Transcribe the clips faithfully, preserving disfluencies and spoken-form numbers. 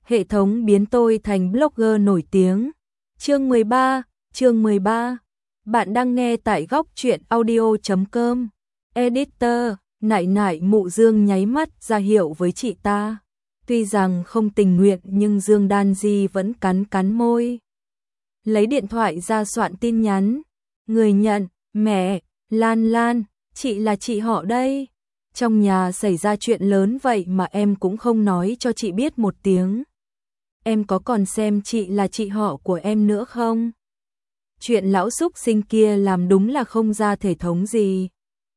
hệ thống biến tôi thành blogger nổi tiếng. Chương mười ba, chương mười ba. Bạn đang nghe tại góc truyện audio chấm com. Editor, nại nại Mụ Dương nháy mắt ra hiệu với chị ta. Tuy rằng không tình nguyện nhưng Dương Đan Di vẫn cắn cắn môi. Lấy điện thoại ra soạn tin nhắn. Người nhận, mẹ, Lan Lan, chị là chị họ đây. Trong nhà xảy ra chuyện lớn vậy mà em cũng không nói cho chị biết một tiếng. Em có còn xem chị là chị họ của em nữa không? Chuyện lão súc sinh kia làm đúng là không ra thể thống gì.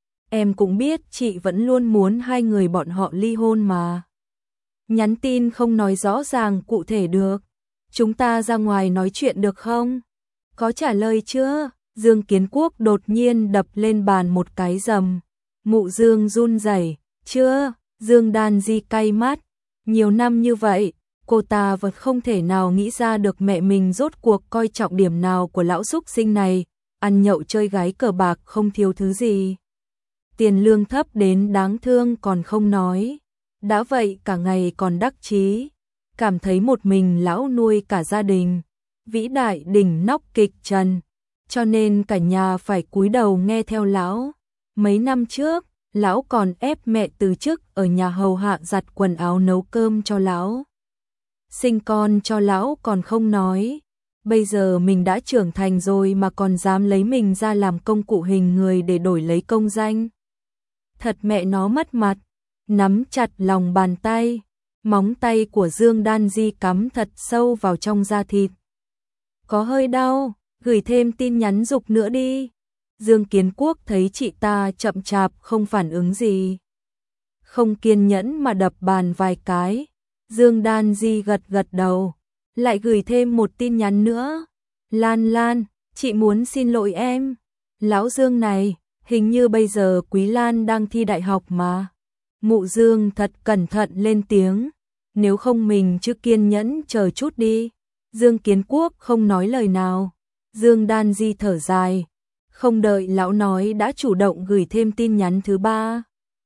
Em cũng biết chị vẫn luôn muốn hai người bọn họ ly hôn mà. Nhắn tin không nói rõ ràng cụ thể được. Chúng ta ra ngoài nói chuyện được không? Có trả lời chưa? Dương Kiến Quốc đột nhiên đập lên bàn một cái rầm. Mụ Dương run rẩy. Chưa? Dương Đan Di cay mắt. Nhiều năm như vậy, cô ta vẫn không thể nào nghĩ ra được mẹ mình rốt cuộc coi trọng điểm nào của lão súc sinh này. Ăn nhậu chơi gái cờ bạc không thiếu thứ gì. Tiền lương thấp đến đáng thương còn không nói. Đã vậy cả ngày còn đắc chí. Cảm thấy một mình lão nuôi cả gia đình. Vĩ đại đỉnh nóc kịch trần. Cho nên cả nhà phải cúi đầu nghe theo lão. Mấy năm trước, lão còn ép mẹ từ chức ở nhà hầu hạ giặt quần áo nấu cơm cho lão. Sinh con cho lão còn không nói. Bây giờ mình đã trưởng thành rồi mà còn dám lấy mình ra làm công cụ hình người để đổi lấy công danh. Thật mẹ nó mất mặt. Nắm chặt lòng bàn tay. Móng tay của Dương Đan Di cắm thật sâu vào trong da thịt. Có hơi đau, gửi thêm tin nhắn giục nữa đi. Dương Kiến Quốc thấy chị ta chậm chạp không phản ứng gì. Không kiên nhẫn mà đập bàn vài cái. Dương Đan Di gật gật đầu. Lại gửi thêm một tin nhắn nữa. Lan Lan, chị muốn xin lỗi em. Lão Dương này, hình như bây giờ Quý Lan đang thi đại học mà. Mụ Dương thật cẩn thận lên tiếng. Nếu không mình chứ kiên nhẫn chờ chút đi. Dương Kiến Quốc không nói lời nào. Dương Đan Di thở dài. Không đợi lão nói đã chủ động gửi thêm tin nhắn thứ ba.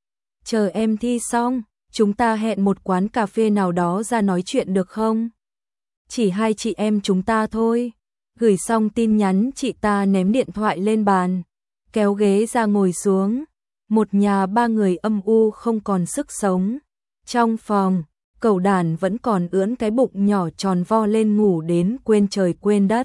Chờ em thi xong, chúng ta hẹn một quán cà phê nào đó ra nói chuyện được không? Chỉ hai chị em chúng ta thôi. Gửi xong tin nhắn chị ta ném điện thoại lên bàn. Kéo ghế ra ngồi xuống. Một nhà ba người âm u không còn sức sống. Trong phòng, Cẩu Đản vẫn còn ưỡn cái bụng nhỏ tròn vo lên ngủ đến quên trời quên đất.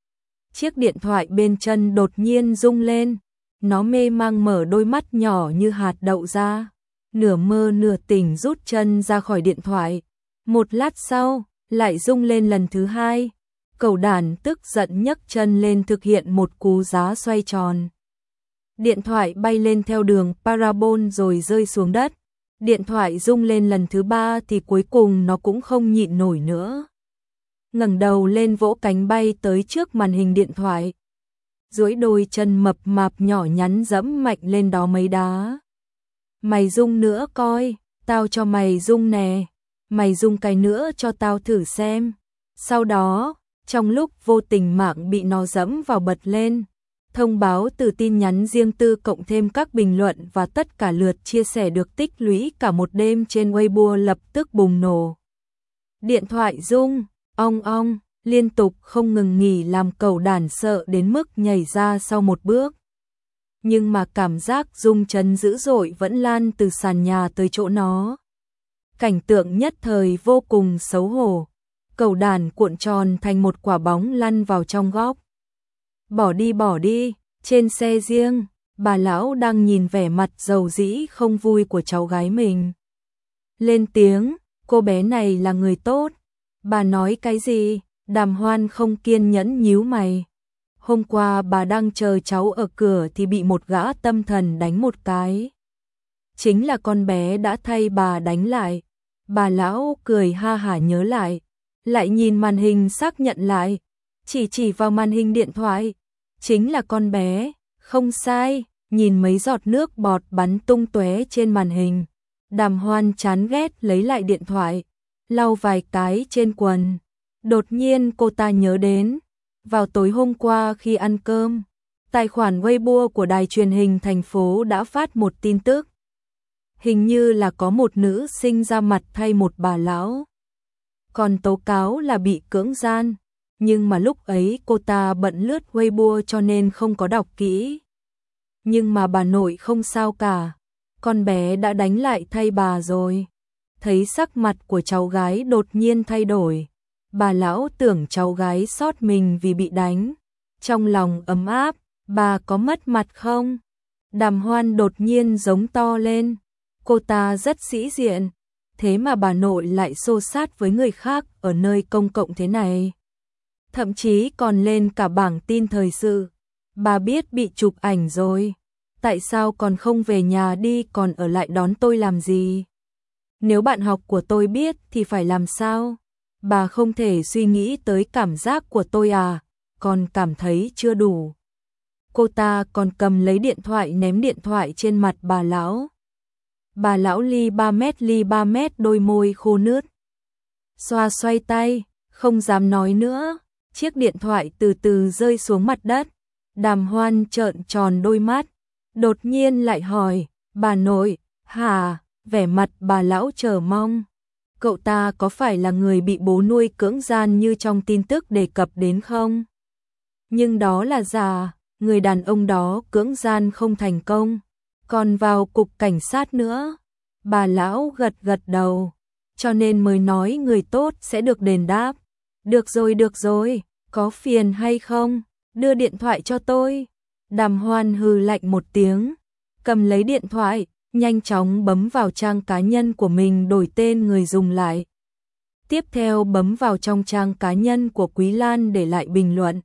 Chiếc điện thoại bên chân đột nhiên rung lên. Nó mê mang mở đôi mắt nhỏ như hạt đậu ra. Nửa mơ nửa tỉnh rút chân ra khỏi điện thoại. Một lát sau, lại rung lên lần thứ hai. Cẩu Đản tức giận nhấc chân lên thực hiện một cú giá xoay tròn. Điện thoại bay lên theo đường parabol rồi rơi xuống đất. Điện thoại rung lên lần thứ ba thì cuối cùng nó cũng không nhịn nổi nữa. Ngẩng đầu lên vỗ cánh bay tới trước màn hình điện thoại. Duỗi đôi chân mập mạp nhỏ nhắn dẫm mạnh lên đó mấy đá. Mày rung nữa coi, tao cho mày rung nè. Mày rung cái nữa cho tao thử xem. Sau đó, trong lúc vô tình mạng bị nó dẫm vào bật lên. Thông báo từ tin nhắn riêng tư cộng thêm các bình luận và tất cả lượt chia sẻ được tích lũy cả một đêm trên Weibo lập tức bùng nổ. Điện thoại rung, ong ong, liên tục không ngừng nghỉ làm Cẩu Đản sợ đến mức nhảy ra sau một bước. Nhưng mà cảm giác rung chấn dữ dội vẫn lan từ sàn nhà tới chỗ nó. Cảnh tượng nhất thời vô cùng xấu hổ. Cẩu Đản cuộn tròn thành một quả bóng lăn vào trong góc. Bỏ đi bỏ đi, trên xe riêng, bà lão đang nhìn vẻ mặt dầu dĩ không vui của cháu gái mình. Lên tiếng, cô bé này là người tốt. Bà nói cái gì? Đàm Hoan không kiên nhẫn nhíu mày. Hôm qua bà đang chờ cháu ở cửa thì bị một gã tâm thần đánh một cái. Chính là con bé đã thay bà đánh lại. Bà lão cười ha hả nhớ lại. Lại nhìn màn hình xác nhận lại. Chỉ chỉ vào màn hình điện thoại. Chính là con bé, không sai, nhìn mấy giọt nước bọt bắn tung tóe trên màn hình. Đàm Hoan chán ghét lấy lại điện thoại, lau vài cái trên quần. Đột nhiên cô ta nhớ đến, vào tối hôm qua khi ăn cơm, tài khoản Weibo của đài truyền hình thành phố đã phát một tin tức. Hình như là có một nữ sinh ra mặt thay một bà lão. còn tố cáo là bị cưỡng gian. Nhưng mà lúc ấy cô ta bận lướt Weibo cho nên không có đọc kỹ. Nhưng mà bà nội không sao cả, con bé đã đánh lại thay bà rồi. Thấy sắc mặt của cháu gái đột nhiên thay đổi, bà lão tưởng cháu gái xót mình vì bị đánh. Trong lòng ấm áp, bà có mất mặt không? Đàm Hoan đột nhiên giống to lên, cô ta rất sĩ diện, thế mà bà nội lại xô xát với người khác ở nơi công cộng thế này. Thậm chí còn lên cả bảng tin thời sự. Bà biết bị chụp ảnh rồi, tại sao còn không về nhà đi còn ở lại đón tôi làm gì? Nếu bạn học của tôi biết thì phải làm sao? Bà không thể suy nghĩ tới cảm giác của tôi à, còn cảm thấy chưa đủ. Cô ta còn cầm lấy điện thoại ném điện thoại trên mặt bà lão. Bà lão ly ba mét ly ba mét đôi môi khô nướt. Xoa xoay tay, không dám nói nữa, chiếc điện thoại từ từ rơi xuống mặt đất. Đàm Hoan trợn tròn đôi mắt, đột nhiên lại hỏi, bà nội, hả? Vẻ mặt bà lão chờ mong. Cậu ta có phải là người bị bố nuôi cưỡng gian như trong tin tức đề cập đến không? Nhưng đó là giả, người đàn ông đó cưỡng gian không thành công, còn vào cục cảnh sát nữa. Bà lão gật gật đầu, cho nên mới nói người tốt sẽ được đền đáp. Được rồi được rồi, có phiền hay không? Đưa điện thoại cho tôi. Đàm Hoan hừ lạnh một tiếng, cầm lấy điện thoại, nhanh chóng bấm vào trang cá nhân của mình đổi tên người dùng lại. Tiếp theo bấm vào trong trang cá nhân của Quý Lan để lại bình luận.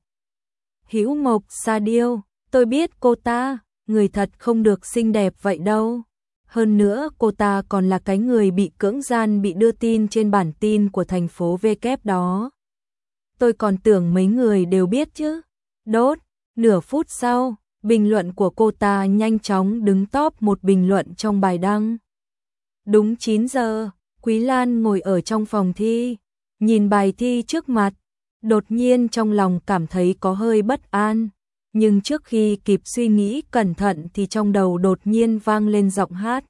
Hữu Mộc Sa Điêu, tôi biết cô ta, người thật không được xinh đẹp vậy đâu. Hơn nữa cô ta còn là cái người bị cưỡng gian bị đưa tin trên bản tin của thành phố V kép đó. Tôi còn tưởng mấy người đều biết chứ. Đốt, nửa phút sau, bình luận của cô ta nhanh chóng đứng top một bình luận trong bài đăng. Đúng chín giờ, Quý Lan ngồi ở trong phòng thi, nhìn bài thi trước mặt, đột nhiên trong lòng cảm thấy có hơi bất an. Nhưng trước khi kịp suy nghĩ cẩn thận thì trong đầu đột nhiên vang lên giọng hát.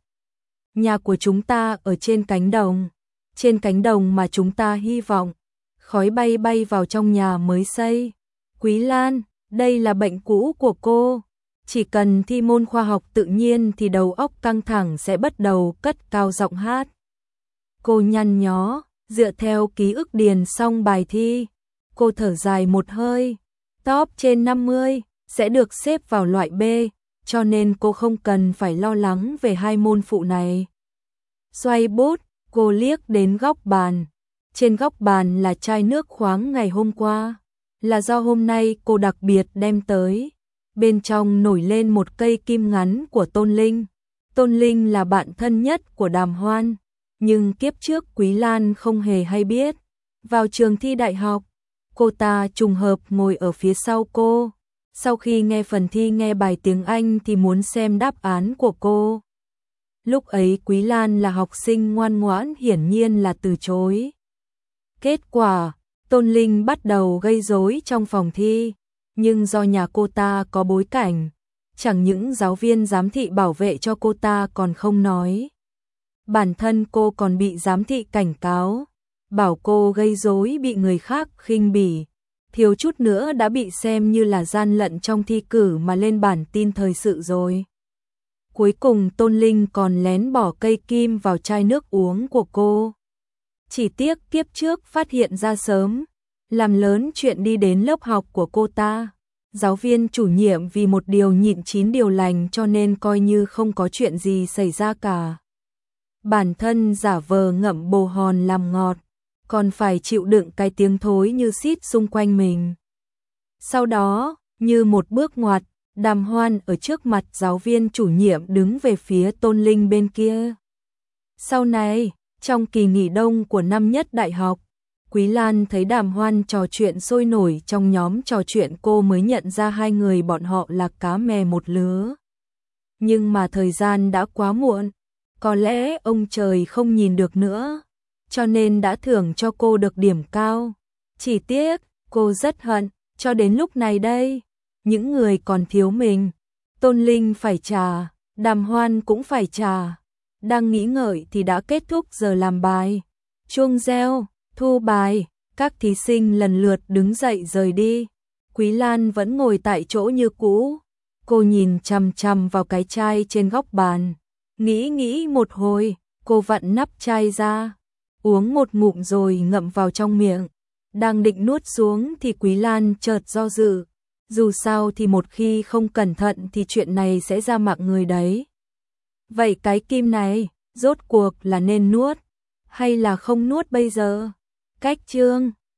Nhà của chúng ta ở trên cánh đồng, trên cánh đồng mà chúng ta hy vọng. Khói bay bay vào trong nhà mới xây. Quý Lan, đây là bệnh cũ của cô. Chỉ cần thi môn khoa học tự nhiên thì đầu óc căng thẳng sẽ bắt đầu cất cao giọng hát. Cô nhăn nhó, dựa theo ký ức điền xong bài thi. Cô thở dài một hơi. Top trên năm mươi sẽ được xếp vào loại B, cho nên cô không cần phải lo lắng về hai môn phụ này. Xoay bút, cô liếc đến góc bàn. Trên góc bàn là chai nước khoáng ngày hôm qua, là do hôm nay cô đặc biệt đem tới. Bên trong nổi lên một cây kim ngắn của Tôn Linh. Tôn Linh là bạn thân nhất của Đàm Hoan, nhưng kiếp trước Quý Lan không hề hay biết. Vào trường thi đại học, cô ta trùng hợp ngồi ở phía sau cô. Sau khi nghe phần thi nghe bài tiếng Anh thì muốn xem đáp án của cô. Lúc ấy Quý Lan là học sinh ngoan ngoãn hiển nhiên là từ chối. Kết quả, Tôn Linh bắt đầu gây rối trong phòng thi, nhưng do nhà cô ta có bối cảnh, chẳng những giáo viên giám thị bảo vệ cho cô ta còn không nói. Bản thân cô còn bị giám thị cảnh cáo, bảo cô gây rối bị người khác khinh bỉ, thiếu chút nữa đã bị xem như là gian lận trong thi cử mà lên bản tin thời sự rồi. Cuối cùng Tôn Linh còn lén bỏ cây kim vào chai nước uống của cô. Chỉ tiếc kiếp trước phát hiện ra sớm, làm lớn chuyện đi đến lớp học của cô ta. Giáo viên chủ nhiệm vì một điều nhịn chín điều lành cho nên coi như không có chuyện gì xảy ra cả. Bản thân giả vờ ngậm bồ hòn làm ngọt, còn phải chịu đựng cái tiếng thối như xít xung quanh mình. Sau đó, như một bước ngoặt, Đàm Hoan ở trước mặt giáo viên chủ nhiệm đứng về phía Tôn Linh bên kia. Sau này, trong kỳ nghỉ đông của năm nhất đại học, Quý Lan thấy Đàm Hoan trò chuyện sôi nổi trong nhóm trò chuyện, cô mới nhận ra hai người bọn họ là cá mè một lứa. Nhưng mà thời gian đã quá muộn, có lẽ ông trời không nhìn được nữa, cho nên đã thưởng cho cô được điểm cao. Chỉ tiếc, cô rất hận, cho đến lúc này đây, những người còn thiếu mình, Tôn Linh phải trả, Đàm Hoan cũng phải trả. Đang nghĩ ngợi thì đã kết thúc giờ làm bài. Chuông reo, Thu bài, các thí sinh lần lượt đứng dậy rời đi. Quý Lan vẫn ngồi tại chỗ như cũ. Cô nhìn chằm chằm vào cái chai trên góc bàn. Nghĩ nghĩ một hồi, cô vặn nắp chai ra. Uống một ngụm rồi ngậm vào trong miệng. Đang định nuốt xuống thì Quý Lan chợt do dự. Dù sao thì một khi không cẩn thận thì chuyện này sẽ ra mạng người đấy. Vậy cái kim này, rốt cuộc là nên nuốt, hay là không nuốt bây giờ? Cách chương